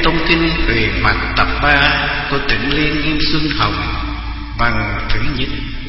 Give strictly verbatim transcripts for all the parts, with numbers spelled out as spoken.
trong kinh Huyền Mạch tập ba của Tịnh Liên Nghiêm Xuân Hồng bằng Thủy Nhật.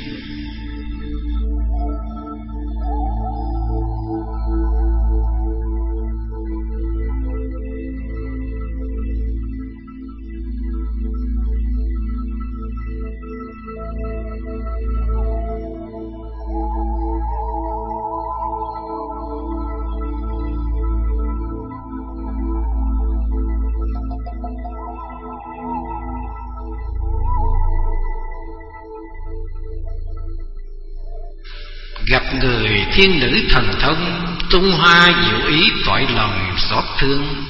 Gặp người thiên nữ thần thông, tung hoa diệu ý tỏi lòng xót thương.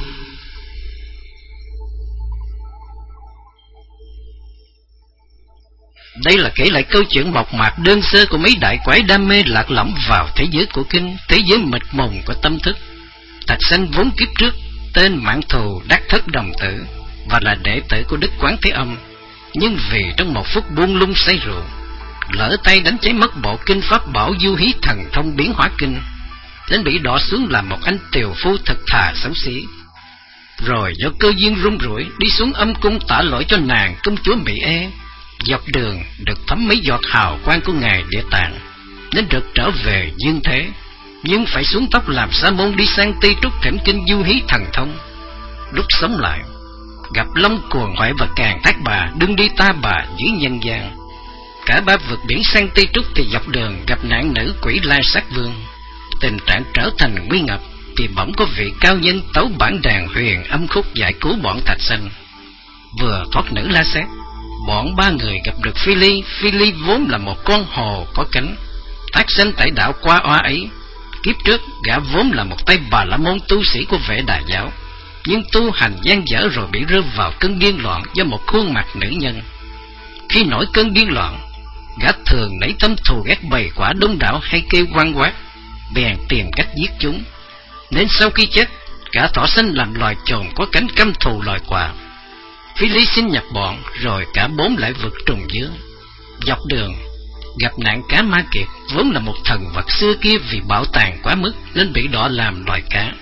Đây là kể lại câu chuyện mộc mạc đơn sơ của mấy đại quái đam mê lạc lõng vào thế giới của kinh, thế giới mịt mùng của tâm thức. Thạch Sanh vốn kiếp trước tên Mãn Thù đắc thất đồng tử và là đệ tử của Đức Quán Thế Âm, nhưng vì trong một phút buông lung say rượu, lỡ tay đánh cháy mất bộ kinh pháp bảo Du Hí Thần Thông Biến Hóa Kinh, đến bị đọa xuống làm một anh tiều phu thật thà xấu xí. Rồi do cơ duyên rung rủi đi xuống âm cung tả lỗi cho nàng công chúa Mỹ E, dọc đường được thấm mấy giọt hào quang của ngài Địa Tạng, nên được trở về dương thế, nhưng phải xuống tóc làm sa môn đi sang Tây Trúc thỉnh kinh Du Hí Thần Thông. Lúc sống lại, gặp Long Cuồng Huệ và Càn Thác Bà đương đi ta bà dưới nhân gian. Cả ba vượt biển sang Tây Trúc thì dọc đường gặp nạn nữ quỷ La Sát Vương. Tình trạng trở thành nguy ngập thì bỗng có vị cao nhân tấu bản đàn huyền âm khúc giải cứu bọn Thạch Sanh. Vừa thoát nữ La Sát, bọn ba người gặp được Phi Ly. Phi Ly vốn là một con hồ có cánh, thác sanh tại đạo Qua Oa ấy. Kiếp trước gã vốn là một tay Bà La Môn tu sĩ của Vệ Đà giáo, nhưng tu hành gian dở rồi bị rơi vào cơn điên loạn do một khuôn mặt nữ nhân. Khi nổi cơn điên loạn, gã thường nảy tâm thù ghét bầy quả đông đảo hay kêu quang quát, bèn tìm cách giết chúng. Nên sau khi chết, gã thọ sinh làm loài chồn có cánh căm thù loài quạ. Phi Lý xin nhập bọn, rồi cả bốn lại vượt trùng dương. Dọc đường gặp nạn cá Ma Kiệt, vốn là một thần vật xưa kia vì bảo tàng quá mức nên bị đọa làm loài cá.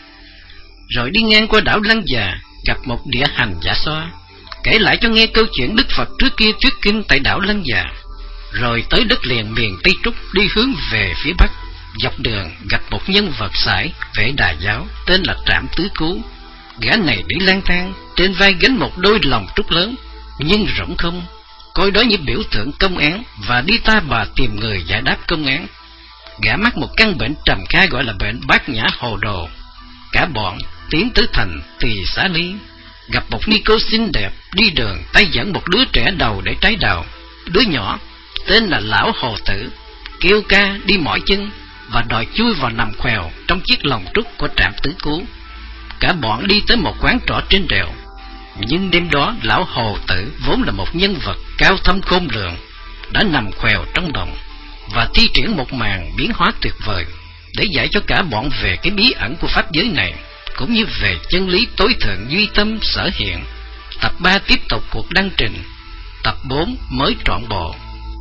Rồi đi ngang qua đảo Lăng Già, gặp một địa hành Giả Xoa, kể lại cho nghe câu chuyện Đức Phật trước kia thuyết kinh tại đảo Lăng Già. Rồi tới đất liền miền Tây Trúc đi hướng về phía Bắc. Dọc đường gặp một nhân vật sải Vệ Đà giáo tên là Trảm Tứ Cứu. Gã này đi lang thang, trên vai gánh một đôi lòng trúc lớn nhưng rỗng không, coi đó như biểu tượng công án và đi ta bà tìm người giải đáp công án. Gã mắc một căn bệnh trầm kha gọi là bệnh bát nhã hồ đồ. Cả bọn tiến tới thành Tỳ Xá Ly, gặp một ni cô xinh đẹp đi đường tay dẫn một đứa trẻ đầu để trái đào. Đứa nhỏ tên là Lão Hồ Tử, kêu ca đi mỏi chân và đòi chui vào nằm khèo trong chiếc lồng trúc của Trảm Tứ Cứu. Cả bọn đi tới một quán trọ trên đèo, nhưng đêm đó Lão Hồ Tử vốn là một nhân vật cao thâm khôn lường, đã nằm khèo trong đồng và thi triển một màn biến hóa tuyệt vời để dạy cho cả bọn về cái bí ẩn của pháp giới này, cũng như về chân lý tối thượng duy tâm sở hiện. Tập ba tiếp tục cuộc đăng trình, tập bốn mới trọn bộ.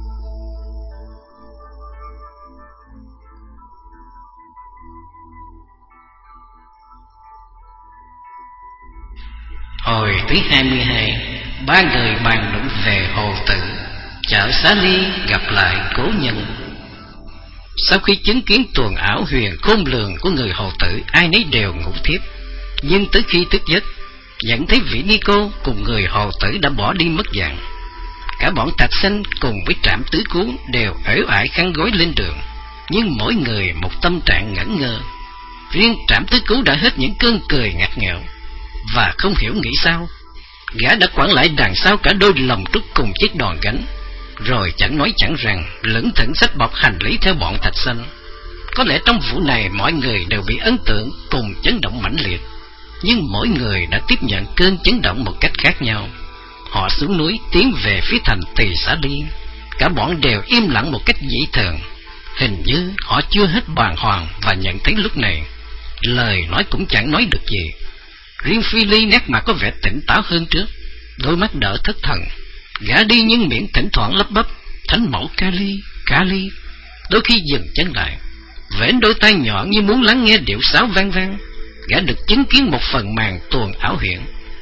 Hồi thứ hai mươi hai, ba người bàn luận về Hồ Tử. Chợ Xá Ly gặp lại cố nhân. Sau khi chứng kiến tuồng ảo huyền khôn lường của người Hồ Tử, ai nấy đều ngủ thiếp. Nhưng tới khi thức giấc, nhận thấy vị ni cô cùng người Hồ Tử đã bỏ đi mất dạng. Cả bọn Thạch Sanh cùng với Trảm Tứ Cứu đều uể oải khăn gối lên đường, nhưng mỗi người một tâm trạng ngẩn ngơ. Riêng Trảm Tứ Cứu đã hết những cơn cười ngặt nghèo, và không hiểu nghĩ sao gã đã quản lại đằng sau cả đôi lồng trúc cùng chiếc đòn gánh, rồi chẳng nói chẳng rằng lững thững xách bọc hành lý theo bọn Thạch Sanh. Có lẽ trong vụ này mọi người đều bị ấn tượng cùng chấn động mãnh liệt, nhưng mỗi người đã tiếp nhận cơn chấn động một cách khác nhau. Họ xuống núi tiến về phía thành Tỳ Xá Ly. Cả bọn đều im lặng một cách dị thường, hình như họ chưa hết bàng hoàng và nhận thấy lúc này lời nói cũng chẳng nói được gì. Riêng Phi Ly nét mặt có vẻ tỉnh táo hơn trước, đôi mắt đỡ thất thần. Gã đi nhưng miệng thỉnh thoảng lắp bắp thánh mẫu Kali, Kali. Đôi khi dừng chân lại, vểnh đôi tay nhọn như muốn lắng nghe điệu sáo vang vang. Gã được chứng kiến một phần màn tuồng ảo hiện,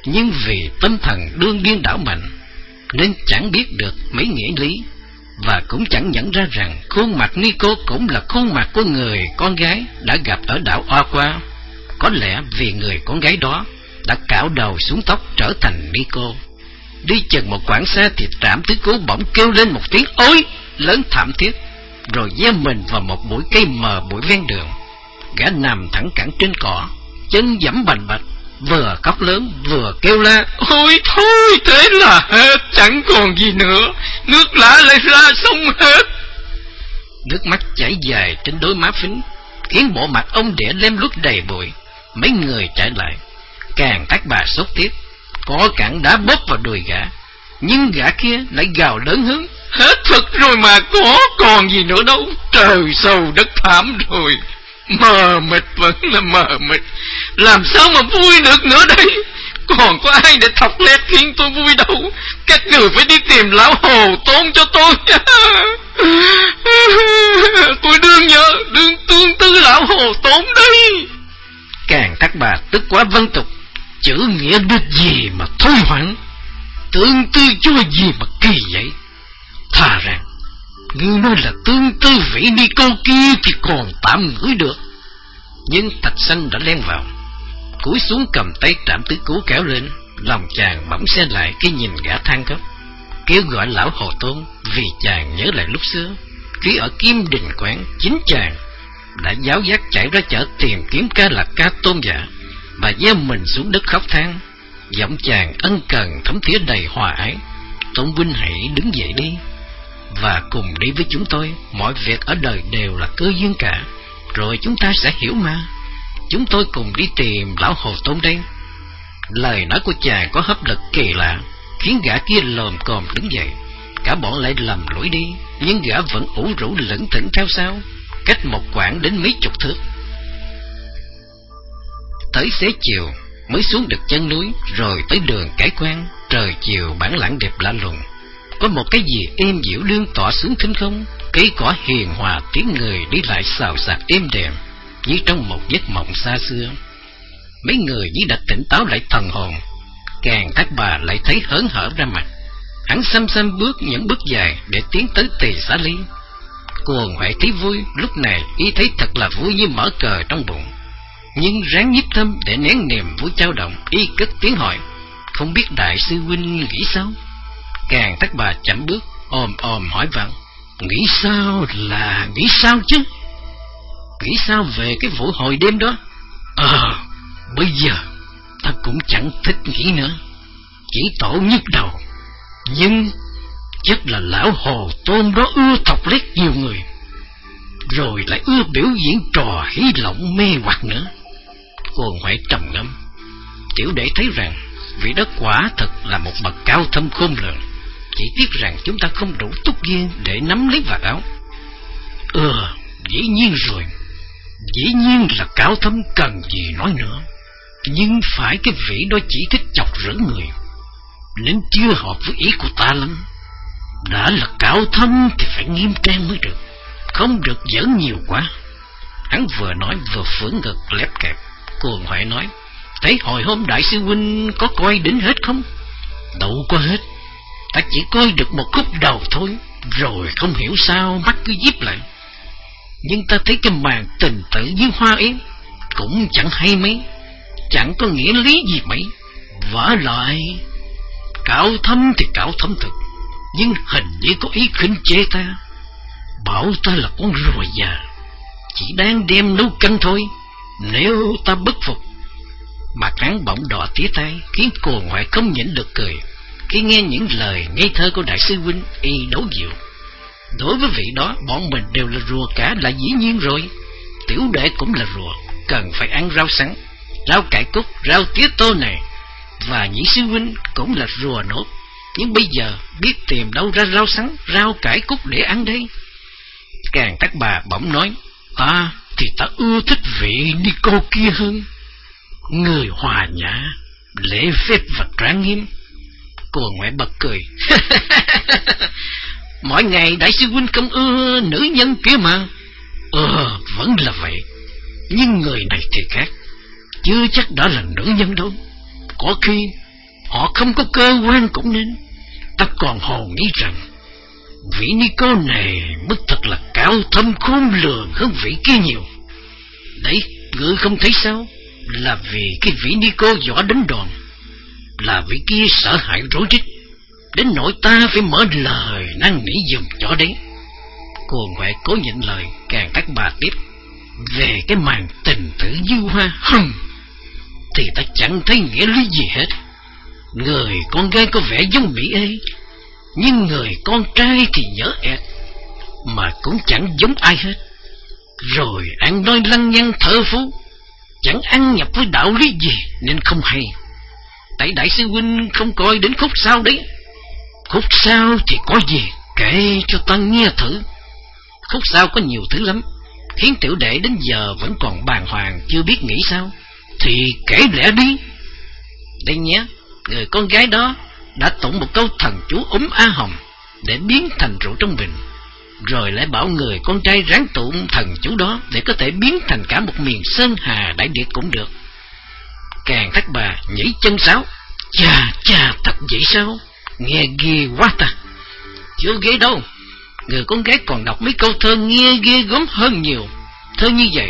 nhưng vì tâm thần đương điên đảo mạnh nên chẳng biết được mấy nghĩa lý, và cũng chẳng nhận ra rằng khuôn mặt Nico cũng là khuôn mặt của người con gái đã gặp ở đảo Aqua. Có lẽ vì người con gái đó đã cạo đầu xuống tóc trở thành Nico. Đi chừng một quãng xa thì Trạm Tứ Cố bỗng kêu lên một tiếng ối lớn thảm thiết, rồi gieo mình vào một bụi cây mờ bụi ven đường. Gã nằm thẳng cẳng trên cỏ, chân giẫm bành bạch, vừa khóc lớn vừa kêu la: ôi thôi, thế là hết, chẳng còn gì nữa, nước lã lại ra sông hết. Nước mắt chảy dài trên đôi má phính, khiến bộ mặt ông Địa lem luốc đầy bụi. Mấy người chạy lại, càng Tác Bà sốt tiết, có cẳng đá bóp vào đùi gã, nhưng gã kia lại gào lớn hơn: hết thật rồi mà, có còn gì nữa đâu, trời sâu đất thảm rồi, mờ mịt vẫn là mờ mịt, làm sao mà vui được nữa đây, còn có ai để thọc lét khiến tôi vui đâu, các người phải đi tìm lão Hồ Tôn cho tôi. Tôi đương nhớ, đương tương tư lão Hồ Tôn đây. Càng Tác Bà tức quá vân tục: chữ nghĩa đức gì mà thôi hoảng, tương tư chúa gì mà kỳ vậy, thà rằng ngươi nói là tương tư vị đi câu kia thì còn tạm ngửi được. Nhưng Thạch Sanh đã len vào, cúi xuống cầm tay Trạm Tứ Cố kéo lên. Lòng chàng bỗng xe lại khi nhìn gã than khóc, kêu gọi lão Hồ Tôn, vì chàng nhớ lại lúc xưa khi ở Kim Đình Quán, chính chàng đã giáo giác chạy ra chợ tìm kiếm Ca Lạc Ca Tôn giả, và gieo mình xuống đất khóc than. Giọng chàng ân cần thấm thía đầy hòa ái: Tôn huynh hãy đứng dậy đi, và cùng đi với chúng tôi, mọi việc ở đời đều là cơ duyên cả, rồi chúng ta sẽ hiểu mà. Chúng tôi cùng đi tìm lão Hồ Tôn đây. Lời nói của chàng có hấp lực kỳ lạ, khiến gã kia lồm cồm đứng dậy. Cả bọn lại lầm lũi đi, nhưng gã vẫn ủ rũ lững thững theo sau, cách một quãng đến mấy chục thước. Tới xế chiều mới xuống được chân núi, rồi tới đường Cái Quan. Trời chiều bản lãng đẹp lạ lùng, có một cái gì êm dịu lương tỏa xuống thinh không, cây cỏ hiền hòa, tiếng người đi lại xào xạc êm đềm như trong một giấc mộng xa xưa. Mấy người như đã tỉnh táo lại thần hồn. Càng Tác Bà lại thấy hớn hở ra mặt, hắn xăm xăm bước những bước dài để tiến tới Tỳ Xá Ly. Cuồng Huệ thấy vui, lúc này y thấy thật là vui như mở cờ trong bụng, nhưng ráng nhiếp tâm để nén niềm vui trao động, y cất tiếng hỏi: không biết đại sư huynh nghĩ sao? Càng Tác Bà chậm bước, ồm ồm hỏi vặn: nghĩ sao là nghĩ sao chứ? Nghĩ sao về cái vụ hồi đêm đó? Ờ, bây giờ ta cũng chẳng thích nghĩ nữa, chỉ tổ nhức đầu. Nhưng chắc là lão Hồ Tôn đó ưa thọc lét nhiều người, rồi lại ưa biểu diễn trò hí lộng mê hoặc nữa. Cuồng Huệ trầm ngâm. Tiểu đệ thấy rằng vị đó quả thật là một bậc cao thâm khôn lường, chỉ tiếc rằng chúng ta không đủ túc duyên để nắm lấy vạt áo. Ừ, dĩ nhiên rồi, dĩ nhiên là cao thâm, cần gì nói nữa. Nhưng phải cái vị đó chỉ thích chọc rỡ người, nên chưa hợp với ý của ta lắm. Đã là cao thâm thì phải nghiêm trang mới được, không được giỡn nhiều quá. Hắn vừa nói vừa phưởng ngực lép kẹp. Cuồng Huệ nói: thế hồi hôm đại sư huynh có coi đến hết không? Đâu có hết, ta chỉ coi được một khúc đầu thôi, rồi không hiểu sao mắt cứ díp lại. Nhưng ta thấy cái màn tình tự với Hoa Yến cũng chẳng hay mấy, chẳng có nghĩa lý gì mấy. Vả lại, cao thâm thì cao thâm thực, nhưng hình như có ý khinh chê ta, bảo ta là con rùa già, chỉ đang đem nấu canh thôi. Nếu ta bất phục. Mặt hắn bỗng đỏ tía tay, khiến Cuồng Huệ không nhịn được cười. Khi nghe những lời ngây thơ của đại sư huynh, y đấu dịu: đối với vị đó, bọn mình đều là rùa cả là dĩ nhiên rồi. Tiểu đệ cũng là rùa, cần phải ăn rau sắn, rau cải cúc, rau tía tô này. Và nhị sư huynh cũng là rùa nốt, nhưng bây giờ biết tìm đâu ra rau sắn, rau cải cúc để ăn đây. Càng Tác Bà bỗng nói: à, thì ta ưa thích vị Nico kia hơn, người hòa nhã, lễ phép và trang nghiêm. Cuồng Huệ bật cười. Mỗi ngày đại sư huynh không ưa nữ nhân kia mà. Ờ, vẫn là vậy, nhưng người này thì khác, chưa chắc đã là nữ nhân đâu. Có khi Họ không có cơ quan cũng nên. Ta còn hồ nghĩ rằng vị ni cô này mới thật là cao thâm khôn lường hơn vị kia nhiều. Đấy, ngươi không thấy sao? Là vì cái vị ni cô võ đánh đòn, là vị kia sợ hãi rối rít, đến nỗi ta phải mở lời năn nỉ giùm cho đấy. Cô Huệ cố nhịn lời, càng Tác Bà tiếp: về cái màn tình tử như hoa hừm thì ta chẳng thấy nghĩa lý gì hết. Người con gái có vẻ giống Mỹ ấy, nhưng người con trai thì nhớ ẹt, mà cũng chẳng giống ai hết. Rồi ăn nói lăng nhăng thở phú, chẳng ăn nhập với đạo lý gì nên không hay. Tại đại sư huynh không coi đến khúc sau đấy. Khúc sau thì có gì, kể cho ta nghe thử. Khúc sau có nhiều thứ lắm, khiến tiểu đệ đến giờ vẫn còn bàng hoàng chưa biết nghĩ sao. Thì kể lẽ đi. Đây nhé, người con gái đó đã tụng một câu thần chú úm A Hồng để biến thành rượu trong bình, rồi lại bảo người con trai ráng tụng thần chú đó để có thể biến thành cả một miền sơn hà đại địa cũng được. Càng Tác Bà nhảy chân sáo: chà chà, thật vậy sao? Nghe ghê quá ta. Chưa ghê đâu, người con gái còn đọc mấy câu thơ nghe ghê gớm hơn nhiều. Thơ như vậy: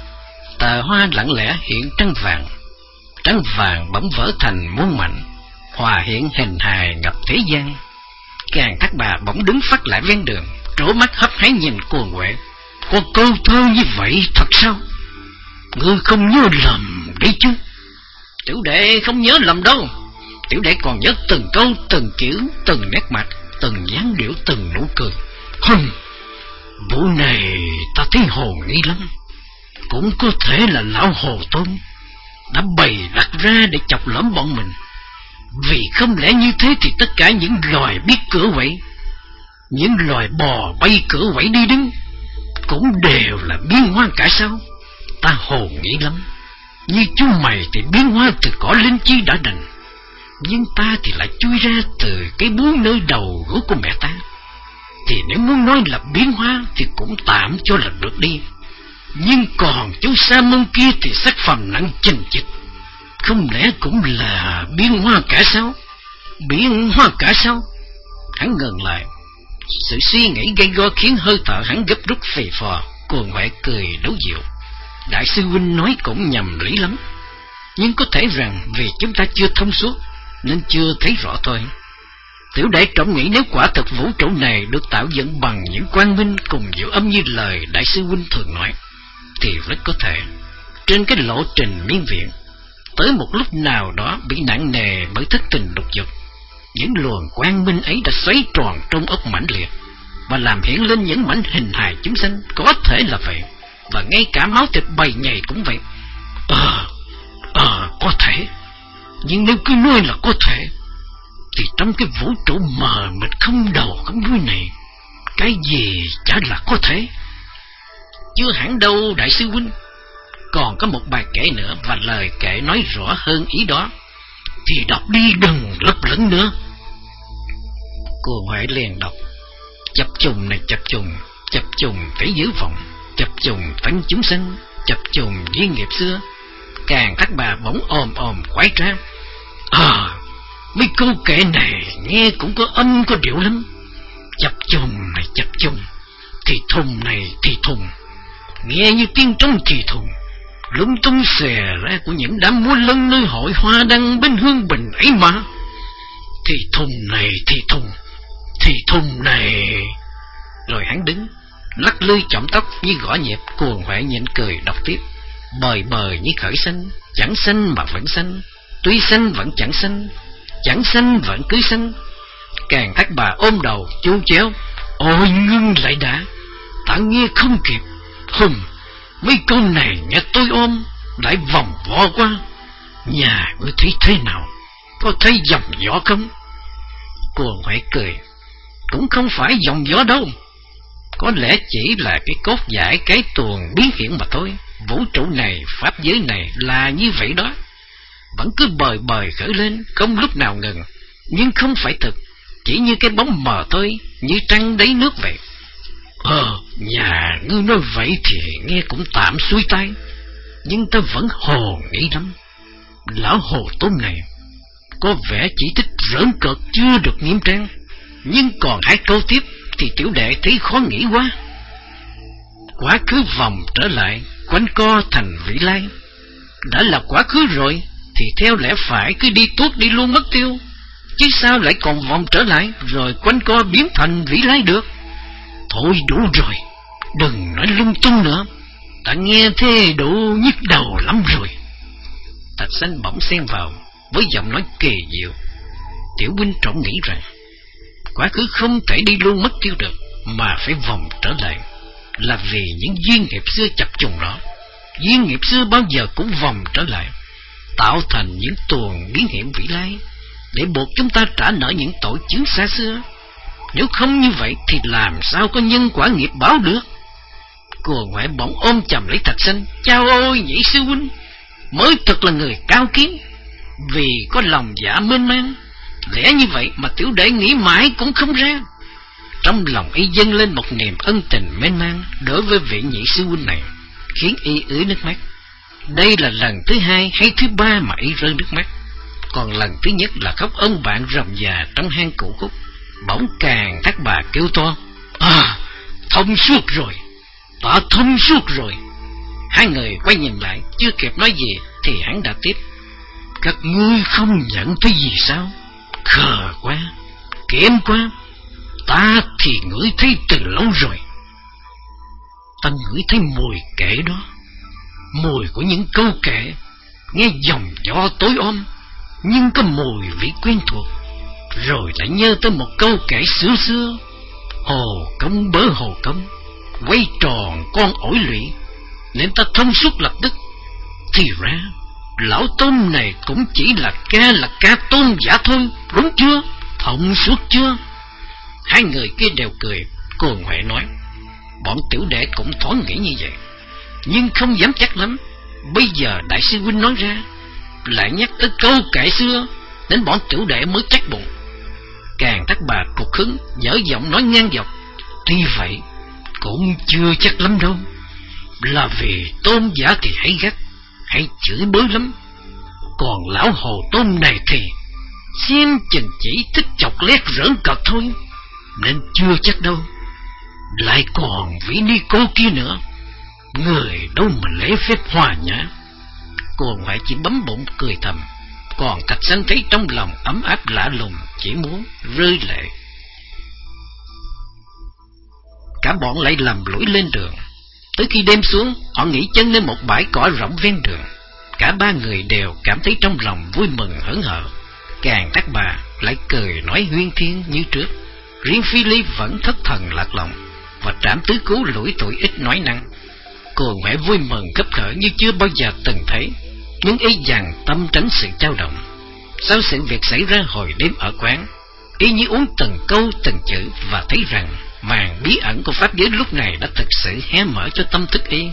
tờ hoa lặng lẽ hiện trăng vàng, trăng vàng bỗng vỡ thành muôn mảnh, hòa hiện hình hài ngập thế gian. Càng Tác Bà bỗng đứng phát lại ven đường, trố mắt hấp háy nhìn Cô Huệ: có câu thơ như vậy thật sao? Ngươi không nhớ lầm đấy chứ? Tiểu đệ không nhớ lầm đâu. Tiểu đệ còn nhớ từng câu, từng chữ, từng nét mặt, từng dáng điệu, từng nụ cười. Hừm, vụ này ta thấy hồ nghi lắm. Cũng có thể là lão Hồ Tôn đã bày đặt ra để chọc lõm bọn mình. Vì không lẽ như thế thì tất cả những loài biết cửa quậy, những loài bò bay cửa quậy đi đứng, cũng đều là biến hóa cả sao? Ta hồ nghĩ lắm. Như chú mày thì biến hóa từ cỏ linh chi đã đành, nhưng ta thì lại chui ra từ cái búa nơi đầu gối của mẹ ta. Thì nếu muốn nói là biến hóa thì cũng tạm cho là được đi. Nhưng còn chú Sa Môn kia thì sắc phàm nặng chình chịch, không lẽ cũng là biến hóa cả sao? Biến hóa cả sao? Hắn ngừng lại. Sự suy nghĩ gây go khiến hơi thở hắn gấp rút phì phò. Cô Huệ cười đấu dịu: đại sư huynh nói cũng nhầm lý lắm, nhưng có thể rằng vì chúng ta chưa thông suốt nên chưa thấy rõ thôi. Tiểu đệ trộm nghĩ nếu quả thực vũ trụ này được tạo dựng bằng những quang minh cùng diệu âm như lời đại sư huynh thường nói, thì rất có thể trên cái lộ trình miên viện, tới một lúc nào đó bị nặng nề bởi thất tình lục dục, những luồng quang minh ấy đã xoáy tròn trong óc mãnh liệt và làm hiện lên những mảnh hình hài chúng sanh. Có thể là vậy, và ngay cả máu thịt bầy nhầy cũng vậy. Ờ, ờ, có thể. Nhưng nếu cứ nói là có thể, thì trong cái vũ trụ mờ mịt không đầu không đuôi này, cái gì chả là có thể. Chưa hẳn đâu đại sư huynh. Còn có một bài kể nữa, và lời kể nói rõ hơn ý đó. Thì đọc đi, đừng lấp lửng nữa. Cô Huệ liền đọc: chập trùng này chập trùng, chập trùng phải giữ vọng, chập trùng tánh chúng sanh, chập trùng duyên nghiệp xưa. Càng Tác Bà bỗng ồm ồm khoái trá: à, mấy câu kệ này nghe cũng có âm có điệu lắm. Chập trùng này chập trùng, thì thùng này thì thùng, nghe như tiếng trống thì thùng, lung tung xòe ra của những đám múa lân nơi hội hoa đăng bên Hương Bình ấy mà. Thì thùng này thì thùng, thì thùng này. Rồi hắn đứng lắc lư chỏm tóc như gõ nhịp. Cuồng Huệ nhịn cười đọc tiếp: bời bời như khởi sanh, chẳng sanh mà vẫn sanh, tuy sanh vẫn chẳng sanh, chẳng sanh vẫn cứ sanh. Càng Tác Bà ôm đầu chu chéo: ôi ngưng lại đã, ta nghe không kịp. Hừm, mấy câu này nghe tôi ôm lại vòng vo qua. Nhà ngươi thấy thế nào? Có thấy dòng gió không? Cuồng Huệ cười: cũng không phải dòng gió đâu, có lẽ chỉ là cái cốt giải cái tuồng biến hiện mà thôi. Vũ trụ này, pháp giới này là như vậy đó, vẫn cứ bời bời khởi lên, không lúc nào ngừng, nhưng không phải thực, chỉ như cái bóng mờ thôi, như trăng đáy nước vậy. Ờ, nhà ngươi nói vậy thì nghe cũng tạm xuôi tay, nhưng ta vẫn hồ nghĩ lắm. Lão Hồ Tôn này, Có vẻ chỉ thích giỡn cợt chưa được nghiêm trang, nhưng còn hai câu tiếp thì tiểu đệ thấy khó nghĩ quá. Quá khứ vòng trở lại, quanh co thành vị lai. Đã là quá khứ rồi thì theo lẽ phải cứ đi tuốt đi luôn mất tiêu, chứ sao lại còn vòng trở lại rồi quanh co biến thành vị lai được. Thôi đủ rồi, đừng nói lung tung nữa, ta nghe thế đủ nhức đầu lắm rồi. Thạch Sanh bỗng xen vào với giọng nói kỳ diệu. Tiểu huynh trộm nghĩ rằng quá khứ không thể đi luôn mất tiêu được, mà phải vòng trở lại, là vì những duyên nghiệp xưa chập trùng đó. Duyên nghiệp xưa bao giờ cũng vòng trở lại, tạo thành những tuồng biến hiện vĩ lai, để buộc chúng ta trả nợ những tội chướng xa xưa. Nếu không như vậy thì làm sao có nhân quả nghiệp báo được. Cô ngoại bỗng ôm chầm lấy Thạch Sanh. Chao ôi nhị sư huynh, mới thật là người cao kiến, vì có lòng dạ mênh mang. Lẽ như vậy mà tiểu đệ nghĩ mãi cũng không ra. Trong lòng y dâng lên một niềm ân tình mênh mang đối với vị nhị sư huynh này, khiến y ứa nước mắt. Đây là lần thứ hai hay thứ ba mà y rơi nước mắt. Còn lần thứ nhất là khóc ông bạn rồng già trong hang cũ khúc. Bỗng càng các bà kêu to. À, thông suốt rồi, ta thông suốt rồi. Hai người quay nhìn lại, chưa kịp nói gì thì hắn đã tiếp. Các ngươi không nhận thấy gì sao? Khờ quá, kém quá. Ta thì ngửi thấy từ lâu rồi. Ta ngửi thấy mùi kệ đó, mùi của những câu kệ, nghe dòng gió tối om, nhưng có mùi vị quen thuộc. Rồi lại nhớ tới một câu kể xưa xưa. Hồ công bớ hồ công, quay tròn con ổi lụy, nên ta thông suốt lập tức. Thì ra lão tôn này cũng chỉ là ca là ca tôn giả thôi, đúng chưa? Thông suốt chưa? Hai người kia đều cười. Cô Huệ nói, bọn tiểu đệ cũng thoáng nghĩ như vậy, nhưng không dám chắc lắm. Bây giờ đại sư huynh nói ra, lại nhắc tới câu kệ xưa, đến bọn tiểu đệ mới chắc bụng. Càng Thác Bà cục hứng, dở giọng nói ngang dọc. Tuy vậy cũng chưa chắc lắm đâu, là vì tôn giả thì hay gắt, hay chửi bới lắm. Còn lão hồ tôn này thì xem chừng chỉ thích chọc lét giỡn cợt thôi, nên chưa chắc đâu. Lại còn vị ni cô kia nữa, người đâu mà lễ phép hòa nhã. Cô ngoại chỉ bấm bụng cười thầm. Còn Thạch Sanh thấy trong lòng ấm áp lạ lùng, chỉ muốn rơi lệ. Cả bọn lại lầm lũi lên đường. Tới khi đêm xuống, họ nghỉ chân lên một bãi cỏ rộng ven đường. Cả ba người đều cảm thấy trong lòng vui mừng hớn hở. Càng Thác Bà lại cười nói huyên thuyên như trước. Riêng Phi Ly vẫn thất thần lạc lòng, và Trảm Tứ Cứu lủi thủi ít nói năng. Cô mẹ vui mừng khấp khởi như chưa bao giờ từng thấy, nhưng y dằn tâm tránh sự trao động. Sau sự việc xảy ra hồi đêm ở quán, y như uống từng câu từng chữ, và thấy rằng màn bí ẩn của pháp giới lúc này đã thực sự hé mở cho tâm thức y.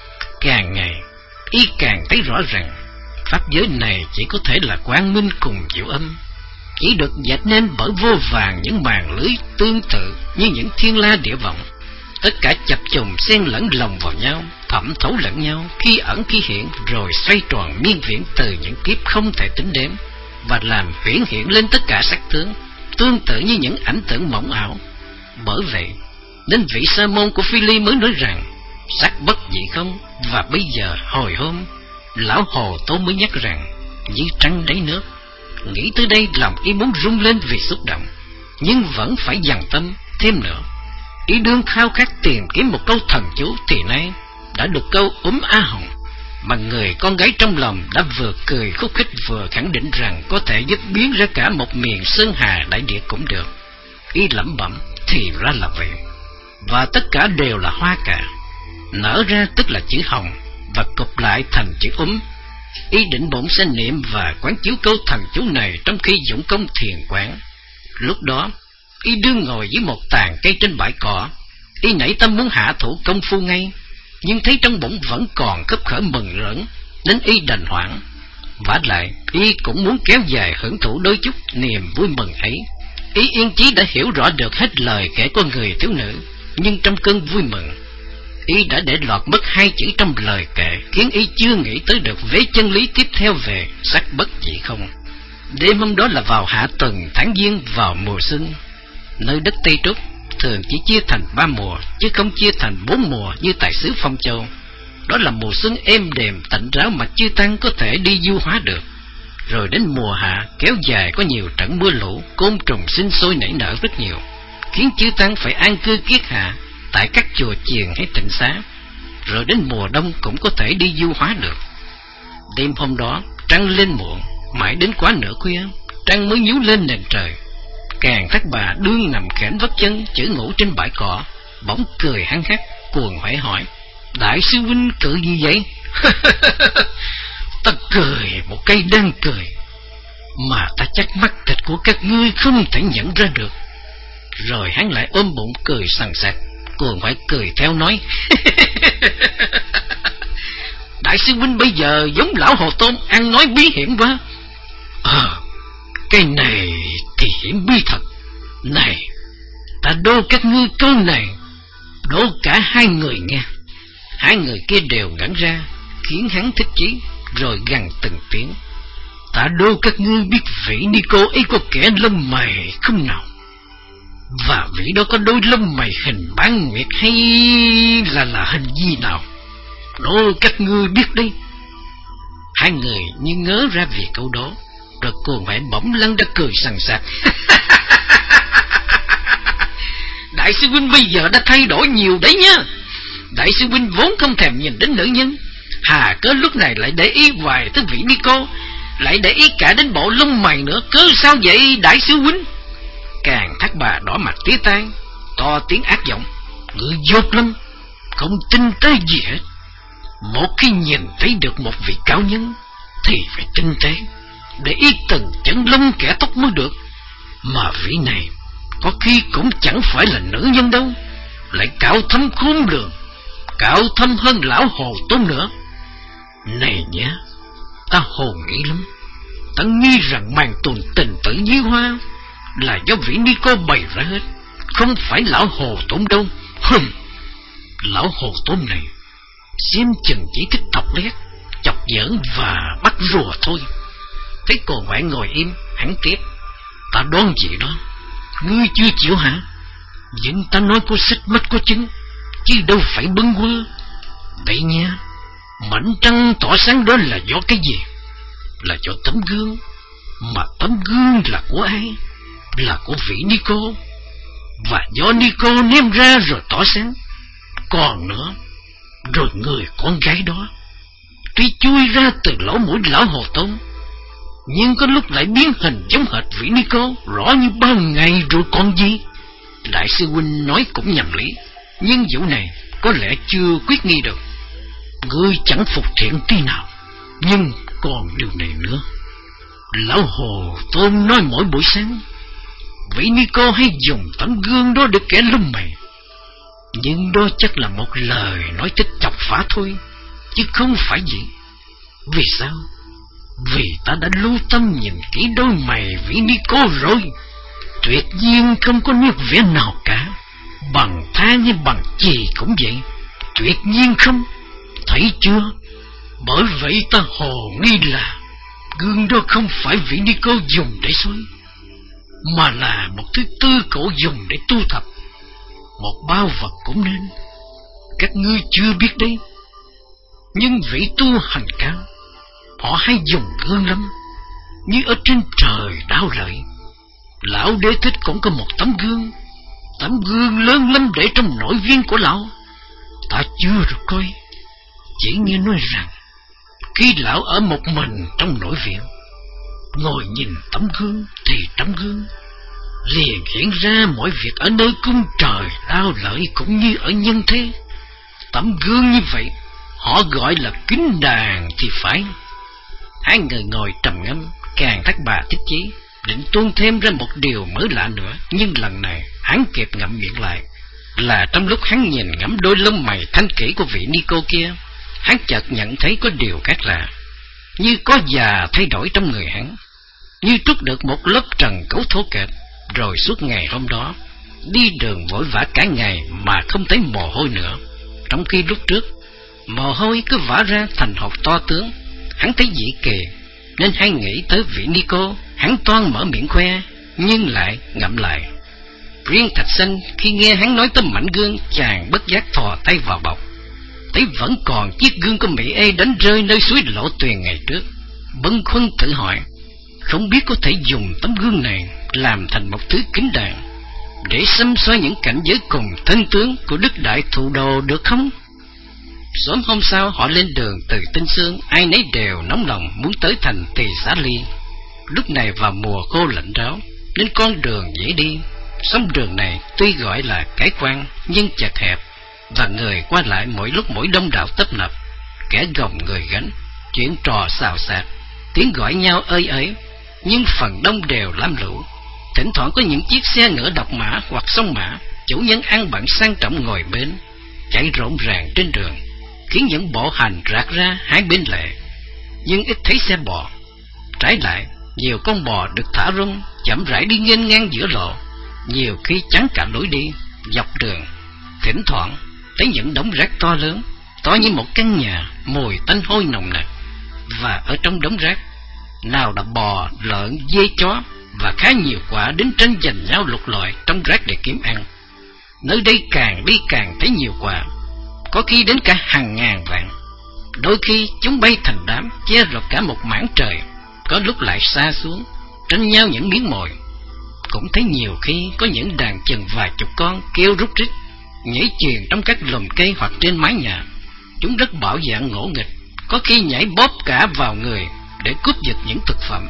Càng ngày y càng thấy rõ rằng pháp giới này chỉ có thể là quang minh cùng diệu âm, chỉ được dệt nên bởi vô vàn những màn lưới tương tự như những thiên la địa vọng, tất cả chập chùng xen lẫn lồng vào nhau, thẩm thấu lẫn nhau, khi ẩn khi hiện, rồi xoay tròn miên viễn từ những kiếp không thể tính đếm, và làm huyễn hiện lên tất cả sắc tướng, tương tự như những ảnh tưởng mộng ảo. Bởi vậy nên vị sa môn của Phi Ly mới nói rằng sắc bất dị không, và bây giờ hồi hôm lão Hồ Tố mới nhắc rằng như trăng đáy nước. Nghĩ tới đây lòng y muốn rung lên vì xúc động, nhưng vẫn phải dằn tâm thêm nữa. Y đương khao khát tìm kiếm một câu thần chú, thì nay đã được câu úm a hồng, mà người con gái trong lòng đã vừa cười khúc khích vừa khẳng định rằng có thể giúp biến ra cả một miền sơn hà đại địa cũng được. Y lẩm bẩm, thì ra là vậy, và tất cả đều là hoa cả, nở ra tức là chữ hồng, và cụp lại thành chữ úm. Y định bụng sẽ niệm và quán chiếu câu thần chú này trong khi dụng công thiền quán. Lúc đó y đương ngồi dưới một tàn cây trên bãi cỏ. Y nảy tâm muốn hạ thủ công phu ngay, nhưng thấy trong bụng vẫn còn khấp khởi mừng rỡ, nên y đành hoãn. Vả lại y cũng muốn kéo dài hưởng thụ đôi chút niềm vui mừng ấy. Y yên chí đã hiểu rõ được hết lời kể của người thiếu nữ, nhưng trong cơn vui mừng, y đã để lọt mất hai chữ trong lời kể, khiến y chưa nghĩ tới được vế chân lý tiếp theo về sắc bất dị không. Đêm hôm đó là vào hạ tuần tháng Giêng vào mùa xuân. Nơi đất Tây Trúc thường chỉ chia thành ba mùa, chứ không chia thành bốn mùa như tại xứ Phong Châu. Đó là mùa xuân êm đềm tạnh ráo mà chư tăng có thể đi du hóa được. Rồi đến mùa hạ kéo dài có nhiều trận mưa lũ, côn trùng sinh sôi nảy nở rất nhiều, khiến chư tăng phải an cư kiết hạ tại các chùa chiền hay tịnh xá. Rồi đến mùa đông cũng có thể đi du hóa được. Đêm hôm đó trăng lên muộn, mãi đến quá nửa khuya trăng mới nhú lên nền trời. Càng Thác Bà đương nằm khẽn vắt chân chữ ngủ trên bãi cỏ, bỗng cười hăng hắc cuồng hoại hỏi: Đại sư huynh cười gì vậy? Ta cười một cây đang cười, mà ta chắc mắt thịt của các ngươi không thể nhận ra được. Rồi hắn lại ôm bụng cười sằng sặc, cuồng hoại cười theo nói: Đại sư huynh bây giờ giống lão Hồ Tôn ăn nói bí hiểm quá. Ờ, cái này thì hiểm bí thật. Này, ta đố các ngươi câu này, đố cả hai người nghe. Hai người kia đều ngẩn ra, khiến hắn thích chí, rồi gằn từng tiếng: Ta đố các ngươi biết vị ni cô ấy có kẻ lông mày không nào? Và vị đó có đôi lông mày hình bán nguyệt hay là là hình gì nào? Đố các ngươi biết đi. Hai người như ngớ ra vì câu đó, rồi cuồng hoại bỗng lăn ra cười sằng sặc. Đại sư huynh bây giờ đã thay đổi nhiều đấy nhá. Đại sư huynh vốn không thèm nhìn đến nữ nhân, hà cớ lúc này lại để ý hoài tới vị ni cô, lại để ý cả đến bộ lông mày nữa, cớ sao vậy đại sư huynh? Càng Thác Bà đỏ mặt tía tai, to tiếng ác giọng: Ngươi dốt lắm, không tinh tế gì hết. Một khi nhìn thấy được một vị cao nhân thì phải tinh tế, để ý từng chân lông kẻ tóc mới được. Mà vị này có khi cũng chẳng phải là nữ nhân đâu, lại cạo thâm khôn lường, cạo thâm hơn lão Hồ Tôn nữa. Này nhá, ta hồ nghĩ lắm, ta nghi rằng màn tuần tình tử Nhi Hoa là do vị ni cô bày ra hết, không phải lão Hồ Tôn đâu. Hừm, lão Hồ Tôn này xem chừng chỉ thích thọc lét, chọc giỡn và bắt rùa thôi. Thấy Cồn Hoại ngồi im, hắn tiếp: Ta đoán gì đó, ngươi chưa chịu hả? Nhưng ta nói có sách mách có chứng, chứ đâu phải bâng quơ. Vậy nha, mảnh trăng tỏa sáng đó là do cái gì? Là do tấm gương. Mà tấm gương là của ai? Là của vị ni cô. Và do ni cô ném ra rồi tỏa sáng. Còn nữa, rồi người con gái đó tuy chui ra từ lỗ mũi lão Hồ Tôn, nhưng có lúc lại biến hình giống hệt vị ni cô, rõ như ban ngày rồi còn gì. Đại sư huynh nói cũng nhầm lý, nhưng vụ này có lẽ chưa quyết nghi được. Ngươi chẳng phục thiện tí nào. Nhưng còn điều này nữa, lão Hồ Tôn nói mỗi buổi sáng vị ni cô hay dùng tấm gương đó để kẻ lông mày. Nhưng đó chắc là một lời nói thích chọc phá thôi, chứ không phải gì. Vì sao? Vì ta đã lưu tâm nhìn kỹ đôi mày vị ni cô rồi, tuyệt nhiên không có nét vẽ nào cả. Bằng than hay bằng chì cũng vậy, tuyệt nhiên không. Thấy chưa? Bởi vậy ta hồ nghi là gương đó không phải vị ni cô dùng để soi, mà là một thứ tư cổ dùng để tu tập. Một bao vật cũng nên. Các ngươi chưa biết đấy, nhưng vị tu hành cao họ hay dùng gương lắm. Như ở trên trời Đao Lợi, lão Đế Thích cũng có một tấm gương. Tấm gương lớn lắm để trong nội viên của lão. Ta chưa được coi, chỉ nghe nói rằng khi lão ở một mình trong nội viện, ngồi nhìn tấm gương thì tấm gương liền hiện ra mọi việc ở nơi cung trời Đao Lợi cũng như ở nhân thế. Tấm gương như vậy họ gọi là kính đàn thì phải. Hai người ngồi trầm ngâm, Càng Thác Bà thích chí định tuôn thêm ra một điều mới lạ nữa, nhưng lần này hắn kịp ngậm miệng lại. Là trong lúc hắn nhìn ngắm đôi lông mày thanh kỹ của vị ni cô kia, hắn chợt nhận thấy có điều khác lạ, như có già thay đổi trong người hắn, như trút được một lớp trần cấu thô kệch. Rồi suốt ngày hôm đó đi đường vội vã cả ngày mà không thấy mồ hôi nữa, trong khi lúc trước mồ hôi cứ vã ra thành hột to tướng. Hắn thấy dị kỳ, nên hay nghĩ tới vị Nico. Hắn toan mở miệng khoe, nhưng lại ngậm lại. Riêng Thạch Sanh khi nghe hắn nói tới mảnh gương, chàng bất giác thò tay vào bọc, thấy vẫn còn chiếc gương của Mỹ Ê đánh rơi nơi suối Lộ Tuyền ngày trước. Bâng khuâng tự hỏi, không biết có thể dùng tấm gương này làm thành một thứ kính đàn để xăm soi những cảnh giới cùng thân tướng của Đức Đại Thụ Đồ được không? Sớm hôm sau họ lên đường từ Tinh Xương, ai nấy đều nóng lòng muốn tới thành Tỳ Xá Ly. Lúc này vào mùa khô lạnh ráo nên con đường dễ đi. Sông đường này tuy gọi là cái quan nhưng chật hẹp, và người qua lại mỗi lúc mỗi đông đảo tấp nập, kẻ gồng người gánh, chuyện trò xào xạc, tiếng gọi nhau ơi ấy, nhưng phần đông đều lam lũ. Thỉnh thoảng có những chiếc xe ngựa độc mã hoặc sông mã, chủ nhân ăn bận sang trọng ngồi bên, chạy rộn ràng trên đường, khiến những bộ hành rạc ra hai bên lề, nhưng ít thấy xe bò. Trái lại, nhiều con bò được thả rông chậm rãi đi nghênh ngang giữa lộ, nhiều khi chắn cả lối đi. Dọc đường thỉnh thoảng thấy những đống rác to lớn, to như một căn nhà, mùi tanh hôi nồng nặc, và ở trong đống rác nào là bò, lợn, dê, chó, và khá nhiều quả đến tranh giành nhau lục lọi trong rác để kiếm ăn. Nơi đây càng đi càng thấy nhiều quả, có khi đến cả hàng ngàn vạn. Đôi khi chúng bay thành đám, che rợp cả một mảng trời, có lúc lại xa xuống, tranh nhau những miếng mồi. Cũng thấy nhiều khi có những đàn chừng vài chục con kêu rúc rít, nhảy chuyền trong các lùm cây hoặc trên mái nhà. Chúng rất bạo dạn ngỗ nghịch, có khi nhảy bóp cả vào người để cướp giật những thực phẩm.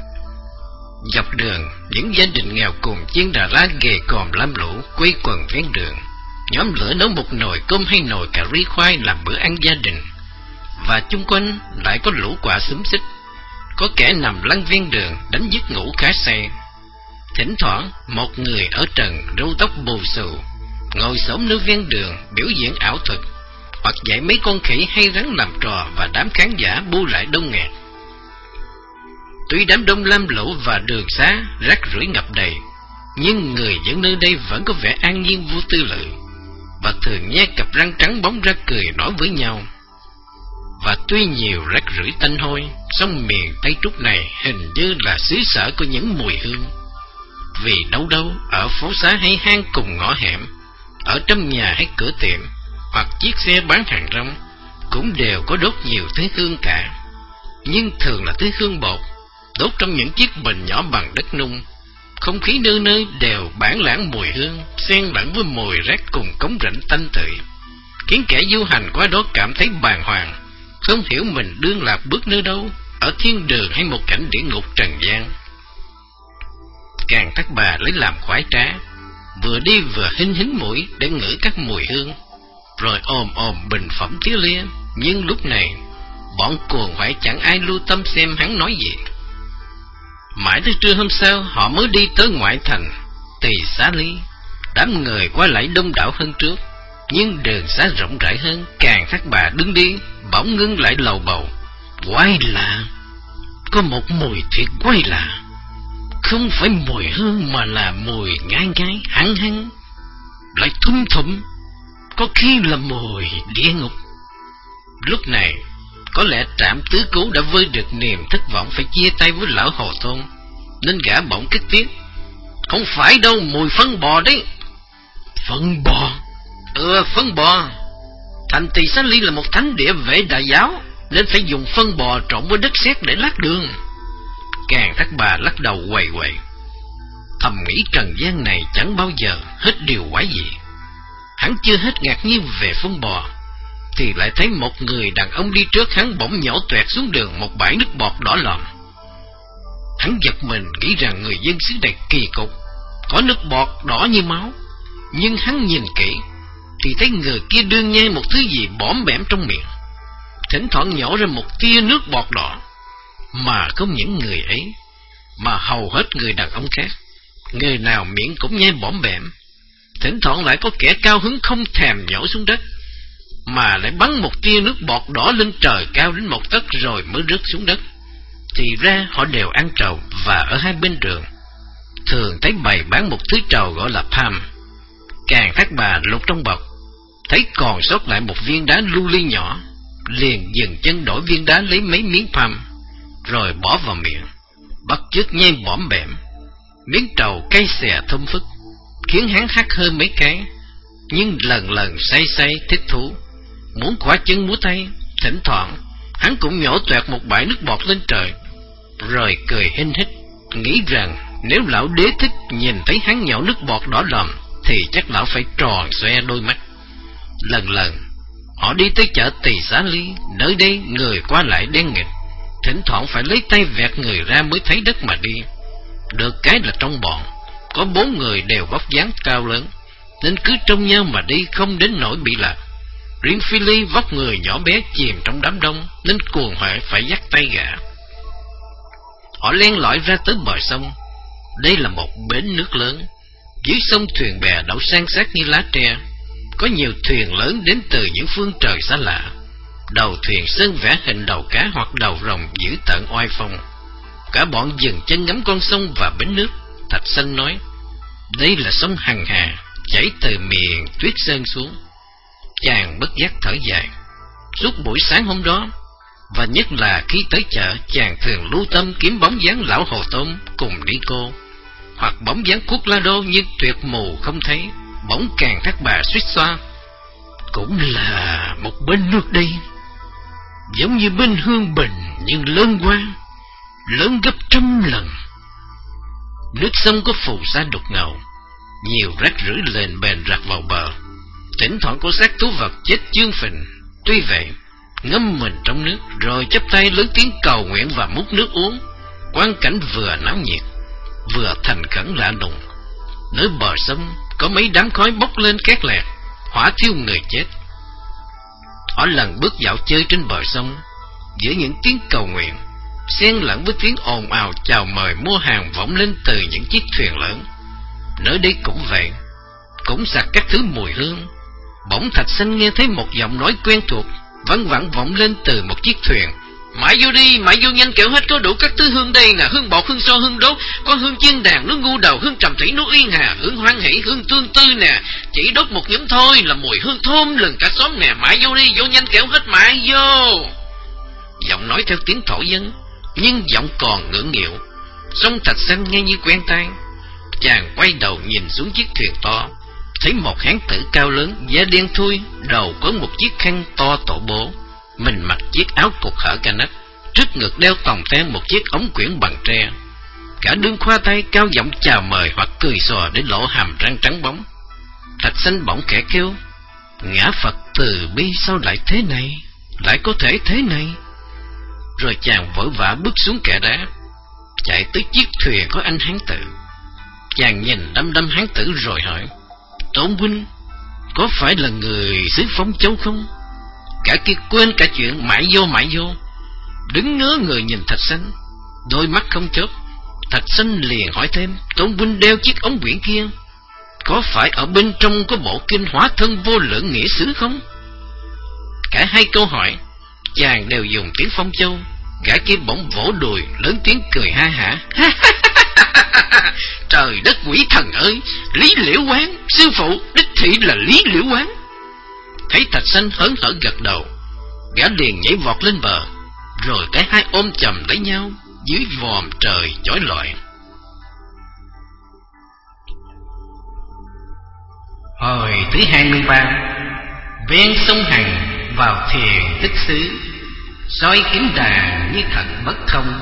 Dọc đường, những gia đình nghèo cùng chiên đà lá ghề còm lam lũ quây quần ven đường, nhóm lửa nấu một nồi cơm hay nồi cà ri khoai làm bữa ăn gia đình. Và chung quanh lại có lũ quạ xúm xích, có kẻ nằm lăn ven đường đánh giấc ngủ khá say. Thỉnh thoảng một người ở trần râu tóc bù xù ngồi xổm nơi ven đường biểu diễn ảo thuật, hoặc dạy mấy con khỉ hay rắn làm trò, và đám khán giả bu lại đông nghẹt. Tuy đám đông lam lũ và đường xá rác rưởi ngập đầy, nhưng người dân nơi đây vẫn có vẻ an nhiên vô tư lự, và thường nhe cặp răng trắng bóng ra cười nói với nhau. Và tuy nhiều rác rưởi tanh hôi, song miền Tây Trúc này hình như là xứ sở của những mùi hương. Vì đâu đâu, ở phố xá hay hang cùng ngõ hẻm, ở trong nhà hay cửa tiệm, hoặc chiếc xe bán hàng rong, cũng đều có đốt nhiều thứ hương cả. Nhưng thường là thứ hương bột, đốt trong những chiếc bình nhỏ bằng đất nung. Không khí nơi nơi đều bản lãng mùi hương, xen lẫn với mùi rác cùng cống rãnh tanh tưởi, khiến kẻ du hành qua đó cảm thấy bàng hoàng, không hiểu mình đương lạc bước nơi đâu, ở thiên đường hay một cảnh địa ngục trần gian. Càng Thác Bà lấy làm khoái trá, vừa đi vừa hinh hính mũi để ngửi các mùi hương, rồi ồm ồm bình phẩm tía lia. Nhưng lúc này bọn cuồng hoại chẳng ai lưu tâm xem hắn nói gì. Mãi tới trưa hôm sau họ mới đi tới ngoại thành Tỳ Xá Ly. Đám người qua lại đông đảo hơn trước, nhưng đường xá rộng rãi hơn. Càng Thác Bà đứng đi bỗng ngưng lại lầu bầu. Quái lạ, có một mùi thiệt quái lạ, không phải mùi hương mà là mùi ngai ngai hăng hăng, lại thum thụm, có khi là mùi địa ngục. Lúc này có lẽ Trạm Tứ Cứu đã vơi được niềm thất vọng phải chia tay với lão Hồ Tôn, nên gã bỗng kích tiếng: Không phải đâu, mùi phân bò đấy. Phân bò? Ừ, phân bò. Thành Tỳ Xá Ly là một thánh địa vệ Đại giáo, nên phải dùng phân bò trộn với đất sét để lát đường. Càng Thác Bà lắc đầu quầy quậy, thầm nghĩ trần gian này chẳng bao giờ hết điều quái gì. Hắn chưa hết ngạc nhiên về phân bò, thì lại thấy một người đàn ông đi trước hắn bỗng nhổ toẹt xuống đường một bãi nước bọt đỏ lòm. Hắn giật mình nghĩ rằng người dân xứ này kỳ cục, có nước bọt đỏ như máu. Nhưng hắn nhìn kỹ thì thấy người kia đương nhai một thứ gì bõm bẻm trong miệng, thỉnh thoảng nhổ ra một tia nước bọt đỏ. Mà không những người ấy, mà hầu hết người đàn ông khác, người nào miệng cũng nhai bõm bẻm. Thỉnh thoảng lại có kẻ cao hứng không thèm nhổ xuống đất, mà lại bắn một tia nước bọt đỏ lên trời cao đến một tấc rồi mới rớt xuống đất. Thì ra họ đều ăn trầu, và ở hai bên đường thường thấy bày bán một thứ trầu gọi là palm. Càng Thác Bà lục trong bọc, thấy còn sót lại một viên đá lưu ly nhỏ, liền dừng chân đổi viên đá lấy mấy miếng palm. rồi bỏ vào miệng, bắt chước nhem bõm bẻm. Miếng trầu cay xè thơm phức, khiến hắn hắt hơi mấy cái, nhưng lần lần say say thích thú, muốn khoa chân múa tay. Thỉnh thoảng hắn cũng nhổ toẹt một bãi nước bọt lên trời, rồi cười hinh hích, nghĩ rằng nếu lão đế thích nhìn thấy hắn nhổ nước bọt đỏ lòm thì chắc lão phải tròn xoe đôi mắt. Lần lần họ đi tới chợ Tỳ Xá Ly, nơi đây người qua lại đen nghịt, thỉnh thoảng phải lấy tay vẹt người ra mới thấy đất mà đi. Được cái là trong bọn có bốn người đều vóc dáng cao lớn, nên cứ trông nhau mà đi không đến nỗi bị lạc. Riêng Phi Ly vóc người nhỏ bé chìm trong đám đông, nên cuồng huệ phải dắt tay gã. Họ len lỏi ra tới bờ sông. Đây là một bến nước lớn, dưới sông thuyền bè đậu san sát như lá tre. Có nhiều thuyền lớn đến từ những phương trời xa lạ. Đầu thuyền sơn vẽ hình đầu cá hoặc đầu rồng dữ tợn oai phong. Cả bọn dừng chân ngắm con sông và bến nước. Thạch Sanh nói, đây là sông Hằng Hà, chảy từ miền tuyết sơn xuống. Chàng bất giác thở dài. Suốt buổi sáng hôm đó, và nhất là khi tới chợ, chàng thường lưu tâm kiếm bóng dáng lão Hồ Tôm cùng đi cô, hoặc bóng dáng Quốc La Đô, nhưng tuyệt mù không thấy. Bỗng càng Thác Bà suýt xoa, cũng là một bên nước đây, giống như bên Hương Bình, nhưng lớn quá, lớn gấp trăm lần. Nước sông có phù sa đục ngầu, nhiều rác rưởi lên bền rạc vào bờ. Thỉnh thoảng có xác thú vật chết chương phình. Tuy vậy, ngâm mình trong nước rồi chắp tay lớn tiếng cầu nguyện và múc nước uống. Quang cảnh vừa náo nhiệt, vừa thành khẩn lạ lùng. Nơi bờ sông có mấy đám khói bốc lên két lẹt, hỏa thiêu người chết. Họ lần bước dạo chơi trên bờ sông, giữa những tiếng cầu nguyện xen lẫn với tiếng ồn ào chào mời mua hàng vọng lên từ những chiếc thuyền lớn. Nơi đây cũng vậy, cũng sạc các thứ mùi hương. Bỗng Thạch Sanh nghe thấy một giọng nói quen thuộc văng vẳng vọng lên từ một chiếc thuyền. Mãi vô đi, mãi vô nhanh, kẻo hết có đủ các thứ hương đây nè. Hương bột, hương so, hương đốt, có hương chiên đàn, nước ngu đầu, hương trầm thủy, nước yên hà, hương hoan hỷ, hương tương tư nè. Chỉ đốt một nhúm thôi là mùi hương thơm lừng cả xóm nè. Mãi vô đi, vô nhanh kẻo hết, mãi vô. Giọng nói theo tiếng thổ dân, nhưng giọng còn ngưỡng nghịu. Song Thạch Sanh nghe như quen tai. Chàng quay đầu nhìn xuống chiếc thuyền to, thấy một hán tử cao lớn, da đen thui, đầu có một chiếc khăn to tổ bố. Mình mặc chiếc áo cục hở cả nách, trước ngực đeo tòng ten một chiếc ống quyển bằng tre. Cả đương khoa tay cao giọng chào mời hoặc cười xòa để lộ hàm răng trắng bóng. Thạch Sanh bỗng khẽ kêu, ngã Phật từ bi sao lại thế này, lại có thể thế này. Rồi chàng vội vã bước xuống kẻ đá, chạy tới chiếc thuyền có anh hán tử. Chàng nhìn đăm đăm hán tử rồi hỏi, Tôn huynh có phải là người xứ Phong Châu không? Cả kia quên cả chuyện mãi vô mãi vô, đứng ngớ người nhìn Thạch Sanh, đôi mắt không chớp. Thạch Sanh liền hỏi thêm, Tôn huynh đeo chiếc ống quyển kia, có phải ở bên trong có bộ kinh Hóa Thân Vô Lượng Nghĩa Xứ không? Cả hai câu hỏi chàng đều dùng tiếng Phong Châu. Gã kia bỗng vỗ đùi lớn tiếng cười ha hả. Trời đất quỷ thần ơi, Lý Liễu Quán, sư phụ đích thị là Lý Liễu Quán. Thấy Thạch Sanh hớn hở gật đầu, gã liền nhảy vọt lên bờ, rồi cả hai ôm chầm lấy nhau dưới vòm trời chói lọi. Hồi thứ hai mươi ba, ven sông Hằng vào thiền tích xứ, soi kiếm đàn như thật bất thông.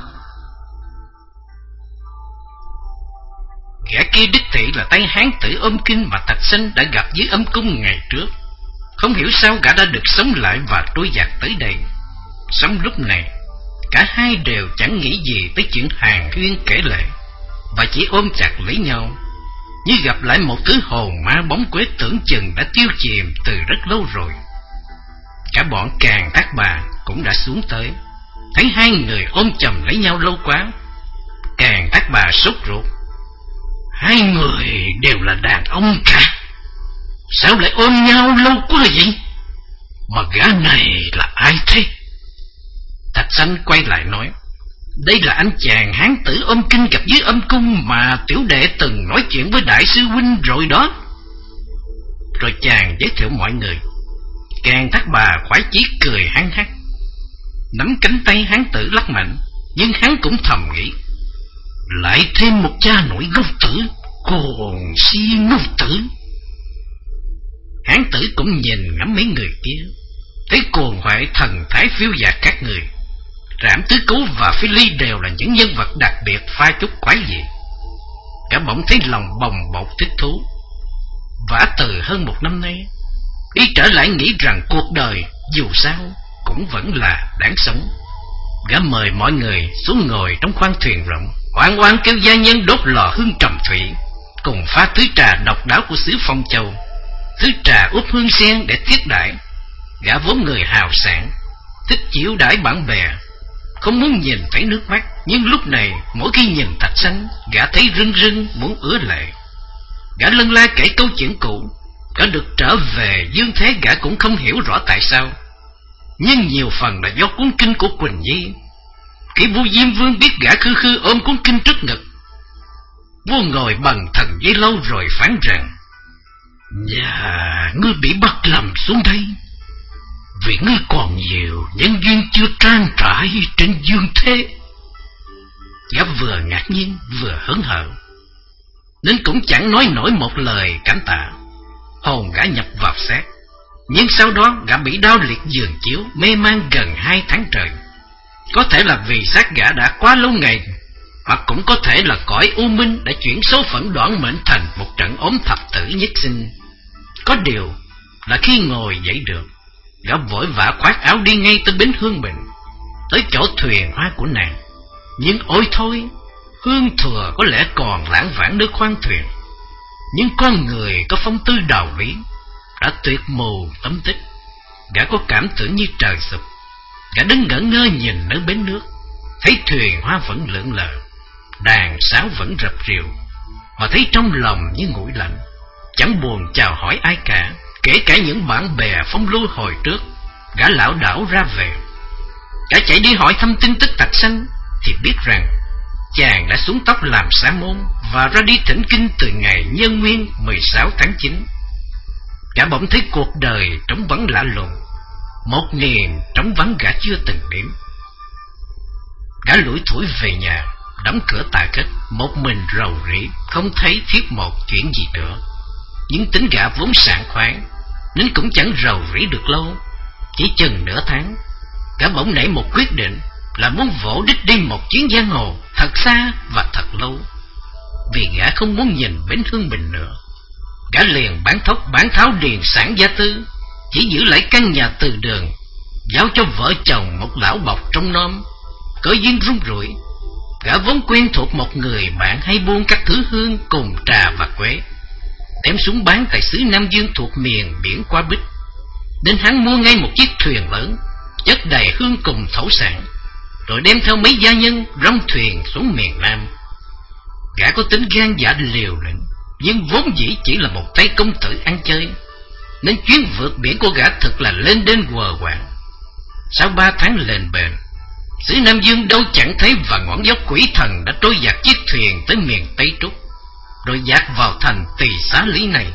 Gã kia đích thị là tay hán tử ôm kinh mà Thạch Sanh đã gặp dưới âm cung ngày trước. Không hiểu sao gã đã được sống lại và trôi dạt tới đây. Song lúc này cả hai đều chẳng nghĩ gì tới chuyện hàn huyên kể lệ, và chỉ ôm chặt lấy nhau như gặp lại một thứ hồn ma bóng quế tưởng chừng đã tiêu chìm từ rất lâu rồi. Cả bọn Càn Thác Bà cũng đã xuống tới, thấy hai người ôm chầm lấy nhau lâu quá. Càn Thác Bà sốt ruột, hai người đều là đàn ông cả, sao lại ôm nhau lâu quá vậy? Mà gã này là ai thế? Thạch Sanh quay lại nói, đây là anh chàng hán tử ôm kinh gặp dưới âm cung mà tiểu đệ từng nói chuyện với đại sư huynh rồi đó. Rồi chàng giới thiệu mọi người. Càn Thác Bà khoái chí cười hăng hắc, nắm cánh tay hán tử lắc mạnh, Nhưng hắn cũng thầm nghĩ, lại thêm một cha nội ngốc tử, còn si ngốc tử. Hán tử cũng nhìn ngắm mấy người kia, thấy cuồng hoại thần thái phiêu dạt các người. Rảm Tứ Cứu và Phi Ly đều là những nhân vật đặc biệt pha chút quái dị. Cả bỗng thấy lòng bồng bột thích thú. Vả từ hơn một năm nay, đi trở lại nghĩ rằng cuộc đời dù sao cũng vẫn là đáng sống. Gã mời mọi người xuống ngồi trong khoang thuyền rộng, oan oan kêu gia nhân đốt lò hương trầm thủy, cùng pha thứ trà độc đáo của xứ Phong Châu, thứ trà úp hương sen để thiết đãi. Gã vốn người hào sảng, thích chiếu đãi bạn bè, không muốn nhìn thấy nước mắt. Nhưng lúc này mỗi khi nhìn Thạch Sanh, gã thấy rưng rưng muốn ứa lệ. Gã lân la kể câu chuyện cũ. Gã được trở về dương thế, gã cũng không hiểu rõ tại sao, nhưng nhiều phần là do cuốn kinh của Quỳnh Nhi. Khi vua Diêm Vương biết gã khư khư ôm cuốn kinh trước ngực, vua ngồi bằng thần dây lâu rồi phán rằng: Nhà ngươi bị bắt làm xuống đây vì ngươi còn nhiều nhân duyên chưa trang trải trên dương thế. Gã vừa ngạc nhiên vừa hớn hở, nên cũng chẳng nói nổi một lời cảm tạ. Hồn gã nhập vào xác, nhưng sau đó gã bị đau liệt giường chiếu, mê man gần hai tháng trời. Có thể là vì xác gã đã quá lâu ngày, hoặc cũng có thể là cõi u minh đã chuyển số phận đoản mệnh thành một trận ốm thập tử nhất sinh. Có điều là khi ngồi dậy được, gã vội vã khoác áo đi ngay tới bến Hương Bình, tới chỗ thuyền hoa của nàng. Nhưng ôi thôi, Hương Thừa có lẽ còn lãng vãng nơi khoang thuyền, nhưng con người có phong tư đào lý đã tuyệt mù tâm tích. Gã có cảm tưởng như trời sụp. Gã đứng ngẩn ngơ nhìn nơi bến nước, thấy thuyền hoa vẫn lượn lờ, đàn sáo vẫn rập rìu, mà thấy trong lòng như nguội lạnh, chẳng buồn chào hỏi ai cả, kể cả những bạn bè phong lưu hồi trước. Gã lảo đảo ra về. Gã chạy đi hỏi thăm tin tức Thạch Sanh, thì biết rằng chàng đã xuống tóc làm sa môn và ra đi thỉnh kinh từ ngày Nhân Nguyên mười sáu tháng chín. Gã bỗng thấy cuộc đời trống vắng lạ lùng, một niềm trống vắng gã chưa từng điểm. Gã lủi thủi về nhà, đóng cửa tà kết, một mình rầu rĩ, không thấy thiết một chuyện gì nữa. Nhưng tính gã vốn sảng khoái, nên cũng chẳng rầu rĩ được lâu. Chỉ chừng nửa tháng, gã bỗng nảy một quyết định là muốn vỗ đích đi một chuyến giang hồ thật xa và thật lâu. Vì gã không muốn nhìn bến Hương Bình nữa, gã liền bán thóc bán tháo điền sản gia tư, chỉ giữ lại căn nhà từ đường, giao cho vợ chồng một lão bọc trong nom. Cỡ duyên rung rủi, gã vốn quen thuộc một người bạn hay buôn các thứ hương cùng trà và quế, đem xuống bán tại xứ Nam Dương thuộc miền biển Qua Bích. Nên hắn mua ngay một chiếc thuyền lớn, chất đầy hương cùng thổ sản, rồi đem theo mấy gia nhân rong thuyền xuống miền Nam. Gã có tính gan dạ liều lĩnh, nhưng vốn dĩ chỉ là một tay công tử ăn chơi, nên chuyến vượt biển của gã thực là lên đên quờ quạng. Sau ba tháng lên bền, xứ Nam Dương đâu chẳng thấy, và ngọn gió quỷ thần đã trôi dạt chiếc thuyền tới miền Tây Trúc, rồi dạt vào thành Tỳ Xá Lý này.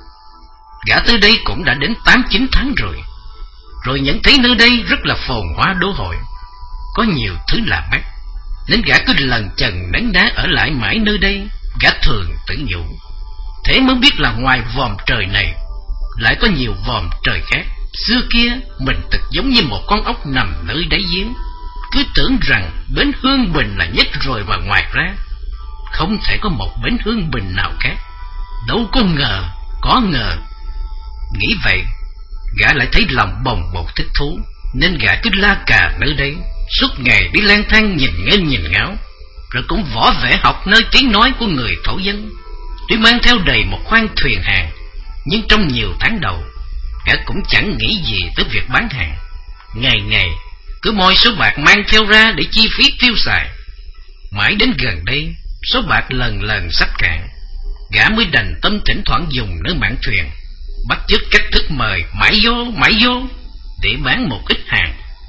Gã tới đây cũng đã đến tám chín tháng rồi, rồi nhận thấy nơi đây rất là phồn hoa đô hội, có nhiều thứ lạ mắt, nên gã cứ lần chần nấn đá ở lại mãi nơi đây. Gã thường tự nhủ, thế mới biết là ngoài vòm trời này lại có nhiều vòm trời khác. Xưa kia mình thực giống như một con ốc nằm nơi đáy giếng, cứ tưởng rằng bến Hương Bình là nhất rồi, và ngoài ra không thể có một bến Hương Bình nào khác. Đâu có ngờ, có ngờ. Nghĩ vậy, gã lại thấy lòng bồng bột thích thú, nên gã cứ la cà nơi đây, suốt ngày đi lang thang nhìn nghênh nhìn ngáo, rồi cũng võ vẽ học nơi tiếng nói của người thổ dân. Tuy mang theo đầy một khoang thuyền hàng, nhưng trong nhiều tháng đầu, gã cũng chẳng nghĩ gì tới việc bán hàng. Ngày ngày cứ moi số bạc mang theo ra để chi phí tiêu xài. Mãi đến gần đây, số bạc lần lần sắp cạn, gã mới đành tâm thỉnh thoảng dùng nơi mạn thuyền, bắt chước cách thức mời mãi vô mãi vô để bán một ít hàng.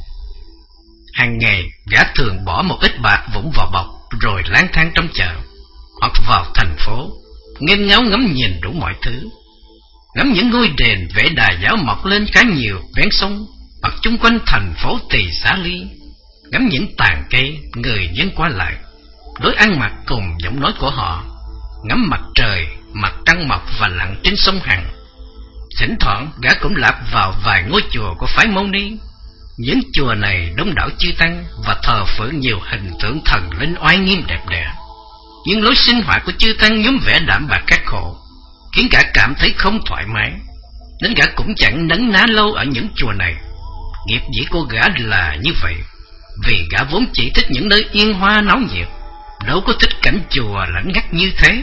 Hàng ngày gã thường bỏ một ít bạc vũng vào bọc, rồi lang thang trong chợ hoặc vào thành phố, nghênh ngáo ngắm nhìn đủ mọi thứ, ngắm những ngôi đền vẽ đà giáo mọc lên khá nhiều ven sông hoặc chung quanh thành phố Tỳ Xá Ly, ngắm những tàn cây, người dân qua lại, lối ăn mặc cùng giọng nói của họ, ngắm mặt trời, mặt trăng mọc và lặn trên sông Hằng. Thỉnh thoảng gã cũng lạp vào vài ngôi chùa của phái Mâu Ni. Những chùa này đông đảo chư tăng và thờ phượng nhiều hình tượng thần linh oai nghiêm đẹp đẽ. Nhưng lối sinh hoạt của chư tăng nhóm vẻ đạm bạc khắc khổ, khiến gã cảm thấy không thoải mái, nên gã cũng chẳng nấn ná lâu ở những chùa này. Nghiệp dĩ của gã là như vậy, vì gã vốn chỉ thích những nơi yên hoa náo nhiệt, đâu có thích cảnh chùa lạnh ngắt như thế.